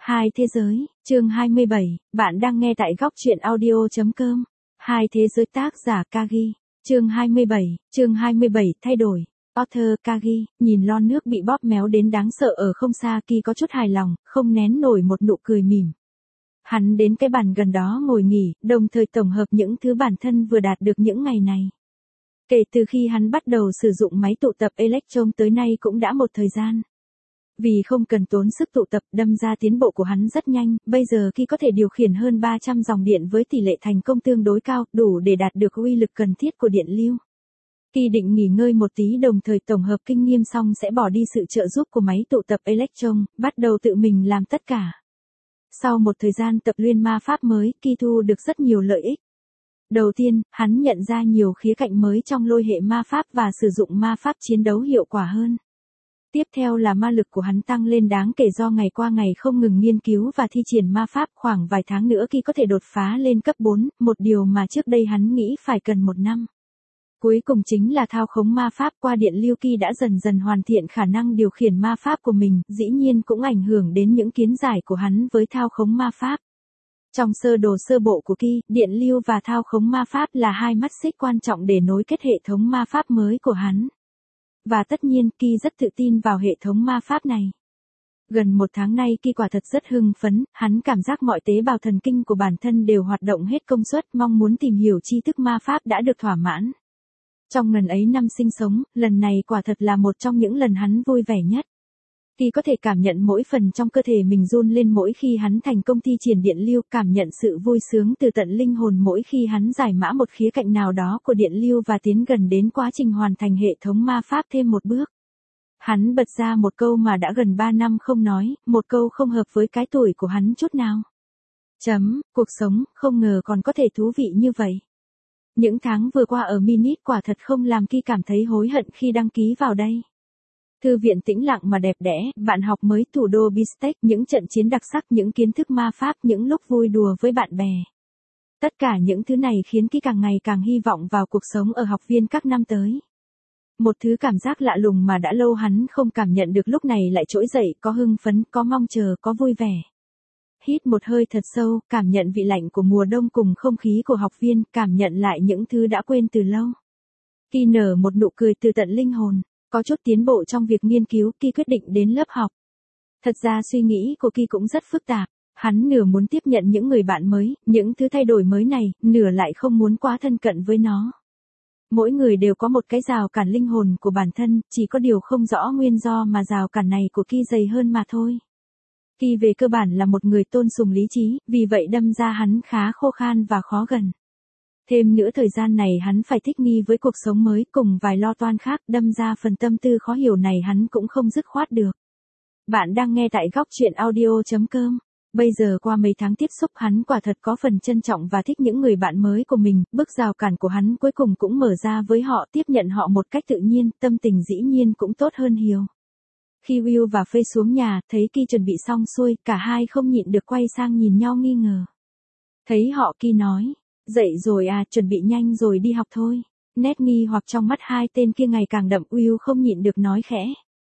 Hai thế giới, chương 27, bạn đang nghe tại góc truyện audio.com. Hai thế giới tác giả Kagi. Chương 27, thay đổi. Author Kagi, nhìn lon nước bị bóp méo đến đáng sợ ở không xa, Ki có chút hài lòng, không nén nổi một nụ cười mỉm. Hắn đến cái bàn gần đó ngồi nghỉ, đồng thời tổng hợp những thứ bản thân vừa đạt được những ngày này. Kể từ khi hắn bắt đầu sử dụng máy tụ tập Electron tới nay cũng đã một thời gian. Vì không cần tốn sức tụ tập, đâm ra tiến bộ của hắn rất nhanh, bây giờ Ki có thể điều khiển hơn 300 dòng điện với tỷ lệ thành công tương đối cao, đủ để đạt được uy lực cần thiết của điện lưu. Ki định nghỉ ngơi một tí, đồng thời tổng hợp kinh nghiệm xong sẽ bỏ đi sự trợ giúp của máy tụ tập Electron, bắt đầu tự mình làm tất cả. Sau một thời gian tập luyện ma pháp mới, Ki thu được rất nhiều lợi ích. Đầu tiên, hắn nhận ra nhiều khía cạnh mới trong lôi hệ ma pháp và sử dụng ma pháp chiến đấu hiệu quả hơn. Tiếp theo là ma lực của hắn tăng lên đáng kể do ngày qua ngày không ngừng nghiên cứu và thi triển ma pháp, khoảng vài tháng nữa Ki có thể đột phá lên cấp 4, một điều mà trước đây hắn nghĩ phải cần 1 năm. Cuối cùng chính là thao khống ma pháp qua điện lưu. Ki đã dần dần hoàn thiện khả năng điều khiển ma pháp của mình, dĩ nhiên cũng ảnh hưởng đến những kiến giải của hắn với thao khống ma pháp. Trong sơ đồ sơ bộ của Ki, điện lưu và thao khống ma pháp là hai mắt xích quan trọng để nối kết hệ thống ma pháp mới của hắn. Và tất nhiên, Ki rất tự tin vào hệ thống ma pháp này. Gần 1 tháng nay Ki quả thật rất hưng phấn, hắn cảm giác mọi tế bào thần kinh của bản thân đều hoạt động hết công suất, mong muốn tìm hiểu tri thức ma pháp đã được thỏa mãn. Trong ngần ấy năm sinh sống, lần này quả thật là một trong những lần hắn vui vẻ nhất. Ki có thể cảm nhận mỗi phần trong cơ thể mình run lên mỗi khi hắn thành công thi triển điện lưu, cảm nhận sự vui sướng từ tận linh hồn mỗi khi hắn giải mã một khía cạnh nào đó của điện lưu và tiến gần đến quá trình hoàn thành hệ thống ma pháp thêm một bước. Hắn bật ra một câu mà đã gần 3 năm không nói, một câu không hợp với cái tuổi của hắn chút nào. Cuộc sống, không ngờ còn có thể thú vị như vậy. Những tháng vừa qua ở Minit quả thật không làm Ki cảm thấy hối hận khi đăng ký vào đây. Thư viện tĩnh lặng mà đẹp đẽ, bạn học mới thủ đô Bistec, những trận chiến đặc sắc, những kiến thức ma pháp, những lúc vui đùa với bạn bè. Tất cả những thứ này khiến Ki càng ngày càng hy vọng vào cuộc sống ở học viên các năm tới. Một thứ cảm giác lạ lùng mà đã lâu hắn không cảm nhận được lúc này lại trỗi dậy, có hưng phấn, có mong chờ, có vui vẻ. Hít một hơi thật sâu, cảm nhận vị lạnh của mùa đông cùng không khí của học viên, cảm nhận lại những thứ đã quên từ lâu. Ki nở một nụ cười từ tận linh hồn. Có chút tiến bộ trong việc nghiên cứu, Ki quyết định đến lớp học. Thật ra suy nghĩ của Ki cũng rất phức tạp. Hắn nửa muốn tiếp nhận những người bạn mới, những thứ thay đổi mới này, nửa lại không muốn quá thân cận với nó. Mỗi người đều có một cái rào cản linh hồn của bản thân, chỉ có điều không rõ nguyên do mà rào cản này của Ki dày hơn mà thôi. Ki về cơ bản là một người tôn sùng lý trí, vì vậy đâm ra hắn khá khô khan và khó gần. Thêm nữa thời gian này hắn phải thích nghi với cuộc sống mới cùng vài lo toan khác, đâm ra phần tâm tư khó hiểu này hắn cũng không dứt khoát được. Bạn đang nghe tại góc truyện audio.com. Bây giờ qua mấy tháng tiếp xúc hắn quả thật có phần trân trọng và thích những người bạn mới của mình, bức rào cản của hắn cuối cùng cũng mở ra với họ, tiếp nhận họ một cách tự nhiên, tâm tình dĩ nhiên cũng tốt hơn nhiều. Khi Will và Faye xuống nhà, thấy Ki chuẩn bị xong xuôi, cả hai không nhịn được quay sang nhìn nhau nghi ngờ. Thấy họ, Ki nói. Dậy rồi à, chuẩn bị nhanh rồi đi học thôi. Nét nghi hoặc trong mắt hai tên kia ngày càng đậm, Will không nhịn được nói khẽ.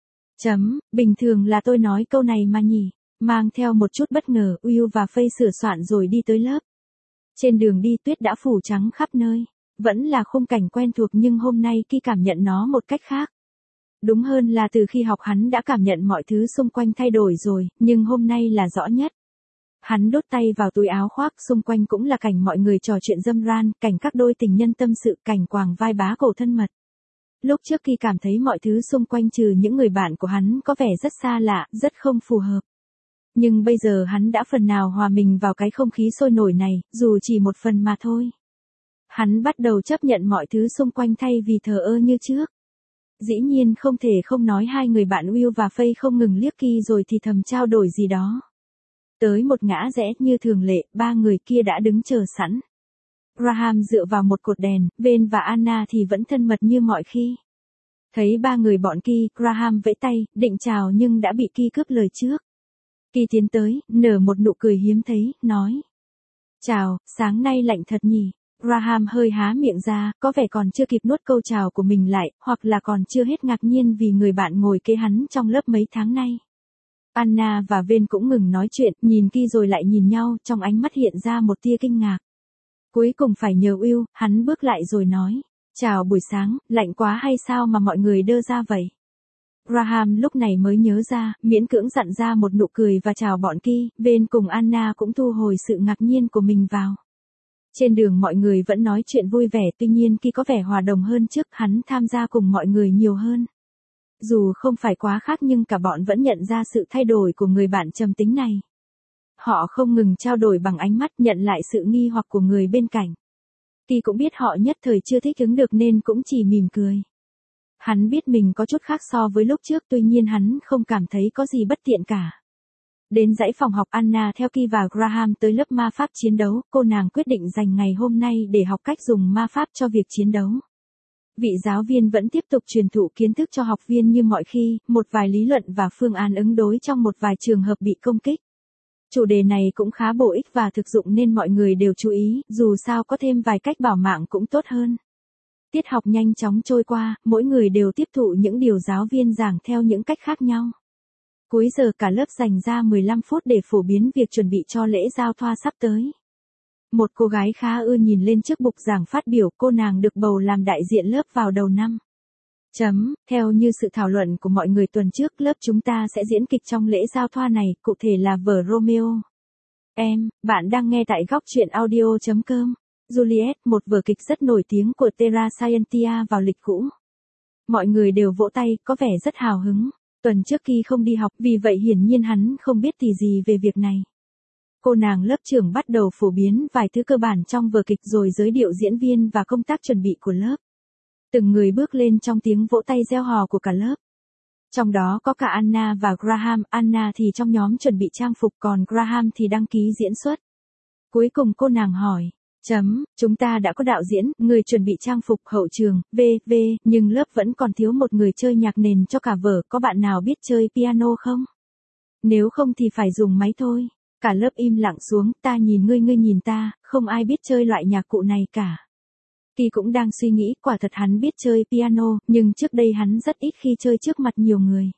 Bình thường là tôi nói câu này mà nhỉ. Mang theo một chút bất ngờ, Will và Faye sửa soạn rồi đi tới lớp. Trên đường đi tuyết đã phủ trắng khắp nơi. Vẫn là khung cảnh quen thuộc nhưng hôm nay Ki cảm nhận nó một cách khác. Đúng hơn là từ khi học hắn đã cảm nhận mọi thứ xung quanh thay đổi rồi, nhưng hôm nay là rõ nhất. Hắn đút tay vào túi áo khoác, xung quanh cũng là cảnh mọi người trò chuyện râm ran, cảnh các đôi tình nhân tâm sự, cảnh quàng vai bá cổ thân mật. Lúc trước Ki cảm thấy mọi thứ xung quanh trừ những người bạn của hắn có vẻ rất xa lạ, rất không phù hợp. Nhưng bây giờ hắn đã phần nào hòa mình vào cái không khí sôi nổi này, dù chỉ một phần mà thôi. Hắn bắt đầu chấp nhận mọi thứ xung quanh thay vì thờ ơ như trước. Dĩ nhiên không thể không nói hai người bạn Will và Faye không ngừng liếc Ki rồi thì thầm trao đổi gì đó. Tới một ngã rẽ như thường lệ, ba người kia đã đứng chờ sẵn. Graham dựa vào một cột đèn, Ben và Anna thì vẫn thân mật như mọi khi. Thấy ba người bọn Ki, Graham vẫy tay, định chào nhưng đã bị Ki cướp lời trước. Ki tiến tới, nở một nụ cười hiếm thấy, nói. Chào, sáng nay lạnh thật nhỉ. Graham hơi há miệng ra, có vẻ còn chưa kịp nuốt câu chào của mình lại, hoặc là còn chưa hết ngạc nhiên vì người bạn ngồi kế hắn trong lớp mấy tháng nay. Anna và Vên cũng ngừng nói chuyện, nhìn Ki rồi lại nhìn nhau, trong ánh mắt hiện ra một tia kinh ngạc. Cuối cùng phải nhờ Will, hắn bước lại rồi nói. Chào buổi sáng, lạnh quá hay sao mà mọi người đơ ra vậy? Graham lúc này mới nhớ ra, miễn cưỡng dặn ra một nụ cười và chào bọn Ki, Vên cùng Anna cũng thu hồi sự ngạc nhiên của mình vào. Trên đường mọi người vẫn nói chuyện vui vẻ, tuy nhiên Ki có vẻ hòa đồng hơn trước, hắn tham gia cùng mọi người nhiều hơn. Dù không phải quá khác nhưng cả bọn vẫn nhận ra sự thay đổi của người bạn trầm tính này. Họ không ngừng trao đổi bằng ánh mắt, nhận lại sự nghi hoặc của người bên cạnh. Ki cũng biết họ nhất thời chưa thích ứng được nên cũng chỉ mỉm cười. Hắn biết mình có chút khác so với lúc trước, tuy nhiên hắn không cảm thấy có gì bất tiện cả. Đến dãy phòng học, Anna theo Ki và Graham tới lớp ma pháp chiến đấu, cô nàng quyết định dành ngày hôm nay để học cách dùng ma pháp cho việc chiến đấu. Vị giáo viên vẫn tiếp tục truyền thụ kiến thức cho học viên như mọi khi, một vài lý luận và phương án ứng đối trong một vài trường hợp bị công kích. Chủ đề này cũng khá bổ ích và thực dụng nên mọi người đều chú ý, dù sao có thêm vài cách bảo mạng cũng tốt hơn. Tiết học nhanh chóng trôi qua, mỗi người đều tiếp thụ những điều giáo viên giảng theo những cách khác nhau. Cuối giờ cả lớp dành ra 15 phút để phổ biến việc chuẩn bị cho lễ giao thoa sắp tới. Một cô gái khá ưa nhìn lên trước bục giảng phát biểu, cô nàng được bầu làm đại diện lớp vào đầu năm. Theo như sự thảo luận của mọi người tuần trước, lớp chúng ta sẽ diễn kịch trong lễ giao thoa này, cụ thể là vở Romeo. Bạn đang nghe tại góc truyện audio.com. Juliet, một vở kịch rất nổi tiếng của Terra Scientia vào lịch cũ. Mọi người đều vỗ tay, có vẻ rất hào hứng. Tuần trước Ki không đi học, vì vậy hiển nhiên hắn không biết tì gì về việc này. Cô nàng lớp trưởng bắt đầu phổ biến vài thứ cơ bản trong vở kịch rồi giới thiệu diễn viên và công tác chuẩn bị của lớp. Từng người bước lên trong tiếng vỗ tay reo hò của cả lớp. Trong đó có cả Anna và Graham, Anna thì trong nhóm chuẩn bị trang phục còn Graham thì đăng ký diễn xuất. Cuối cùng cô nàng hỏi. Chúng ta đã có đạo diễn, người chuẩn bị trang phục, hậu trường, v.v. nhưng lớp vẫn còn thiếu một người chơi nhạc nền cho cả vở, có bạn nào biết chơi piano không? Nếu không thì phải dùng máy thôi. Cả lớp im lặng xuống, ta nhìn ngươi nhìn ta, không ai biết chơi loại nhạc cụ này cả. Ki cũng đang suy nghĩ, quả thật hắn biết chơi piano, nhưng trước đây hắn rất ít khi chơi trước mặt nhiều người.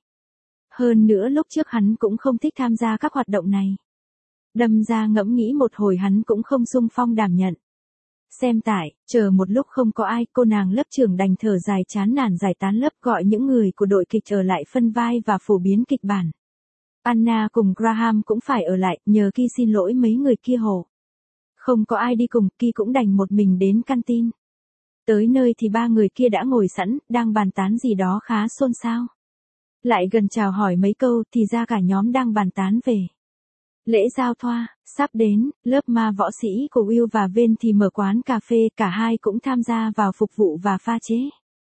Hơn nữa lúc trước hắn cũng không thích tham gia các hoạt động này. Đâm ra ngẫm nghĩ một hồi hắn cũng không xung phong đảm nhận. Xem tại, chờ một lúc không có ai, cô nàng lớp trưởng đành thở dài chán nản giải tán lớp, gọi những người của đội kịch ở lại phân vai và phổ biến kịch bản. Anna cùng Graham cũng phải ở lại, nhờ Ki xin lỗi mấy người kia hộ. Không có ai đi cùng, Ki cũng đành một mình đến canteen. Tới nơi thì ba người kia đã ngồi sẵn, đang bàn tán gì đó khá xôn xao. Lại gần chào hỏi mấy câu thì ra cả nhóm đang bàn tán về lễ giao thoa, sắp đến, lớp ma võ sĩ của Will và Vên thì mở quán cà phê, cả hai cũng tham gia vào phục vụ và pha chế.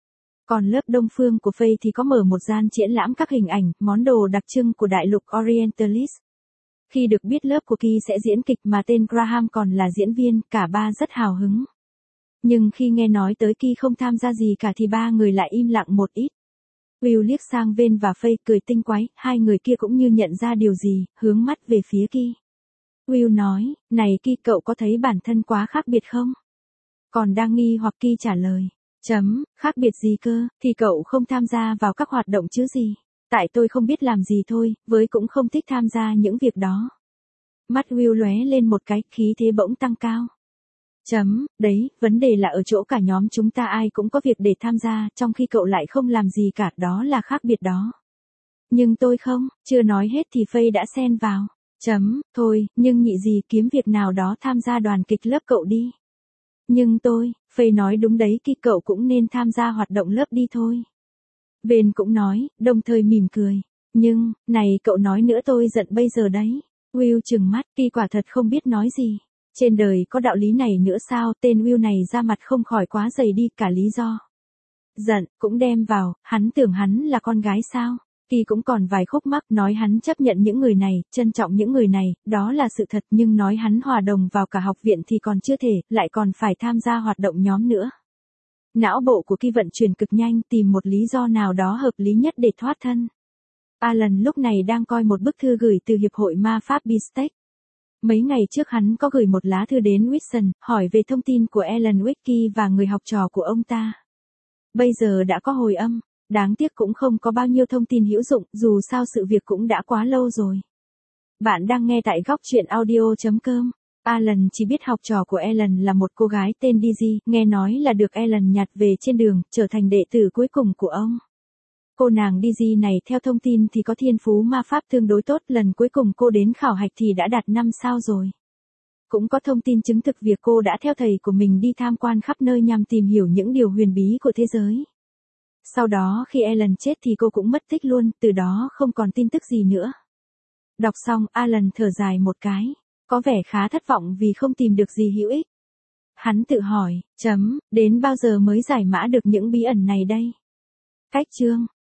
Còn lớp đông phương của Faye thì có mở một gian triển lãm các hình ảnh, món đồ đặc trưng của đại lục Orientalis. Khi được biết lớp của Ki sẽ diễn kịch mà tên Graham còn là diễn viên, cả ba rất hào hứng. Nhưng khi nghe nói tới Ki không tham gia gì cả thì ba người lại im lặng một ít. Will liếc sang Vên và Faye cười tinh quái, hai người kia cũng như nhận ra điều gì, hướng mắt về phía Ki. Will nói, này Ki, cậu có thấy bản thân quá khác biệt không? Còn đang nghi hoặc Ki trả lời. Khác biệt gì cơ, thì cậu không tham gia vào các hoạt động chứ gì. Tại tôi không biết làm gì thôi, với cũng không thích tham gia những việc đó. Mắt Will lóe lên một cái, khí thế bỗng tăng cao. Đấy, vấn đề là ở chỗ cả nhóm chúng ta ai cũng có việc để tham gia, trong khi cậu lại không làm gì cả, đó là khác biệt đó. Nhưng tôi không, chưa nói hết thì Faye đã xen vào. Thôi, nhưng nhị gì kiếm việc nào đó tham gia đoàn kịch lớp cậu đi. Nhưng tôi, Faye nói đúng đấy Ki, cậu cũng nên tham gia hoạt động lớp đi thôi. Vên cũng nói, đồng thời mỉm cười. Nhưng, này cậu nói nữa tôi giận bây giờ đấy. Will trừng mắt, Ki quả thật không biết nói gì. Trên đời có đạo lý này nữa sao, tên Will này ra mặt không khỏi quá dày đi, cả lý do. Giận, cũng đem vào, hắn tưởng hắn là con gái sao. Ki cũng còn vài khúc mắc, nói hắn chấp nhận những người này, trân trọng những người này, đó là sự thật, nhưng nói hắn hòa đồng vào cả học viện thì còn chưa thể, lại còn phải tham gia hoạt động nhóm nữa. Não bộ của Ki vận chuyển cực nhanh, tìm một lý do nào đó hợp lý nhất để thoát thân. Alan lúc này đang coi một bức thư gửi từ Hiệp hội Ma Pháp Bistec. Mấy ngày trước hắn có gửi một lá thư đến Wilson, hỏi về thông tin của Alan Wake và người học trò của ông ta. Bây giờ đã có hồi âm. Đáng tiếc cũng không có bao nhiêu thông tin hữu dụng, dù sao sự việc cũng đã quá lâu rồi. Bạn đang nghe tại góc truyện audio.com. Alan chỉ biết học trò của Ellen là một cô gái tên Daisy, nghe nói là được Ellen nhặt về trên đường, trở thành đệ tử cuối cùng của ông. Cô nàng Daisy này theo thông tin thì có thiên phú ma pháp tương đối tốt, lần cuối cùng cô đến khảo hạch thì đã đạt 5 sao rồi. Cũng có thông tin chứng thực việc cô đã theo thầy của mình đi tham quan khắp nơi nhằm tìm hiểu những điều huyền bí của thế giới. Sau đó khi Ellen chết thì cô cũng mất tích luôn, từ đó không còn tin tức gì nữa. Đọc xong, Alan thở dài một cái, có vẻ khá thất vọng vì không tìm được gì hữu ích. Hắn tự hỏi, đến bao giờ mới giải mã được những bí ẩn này đây? Cách chương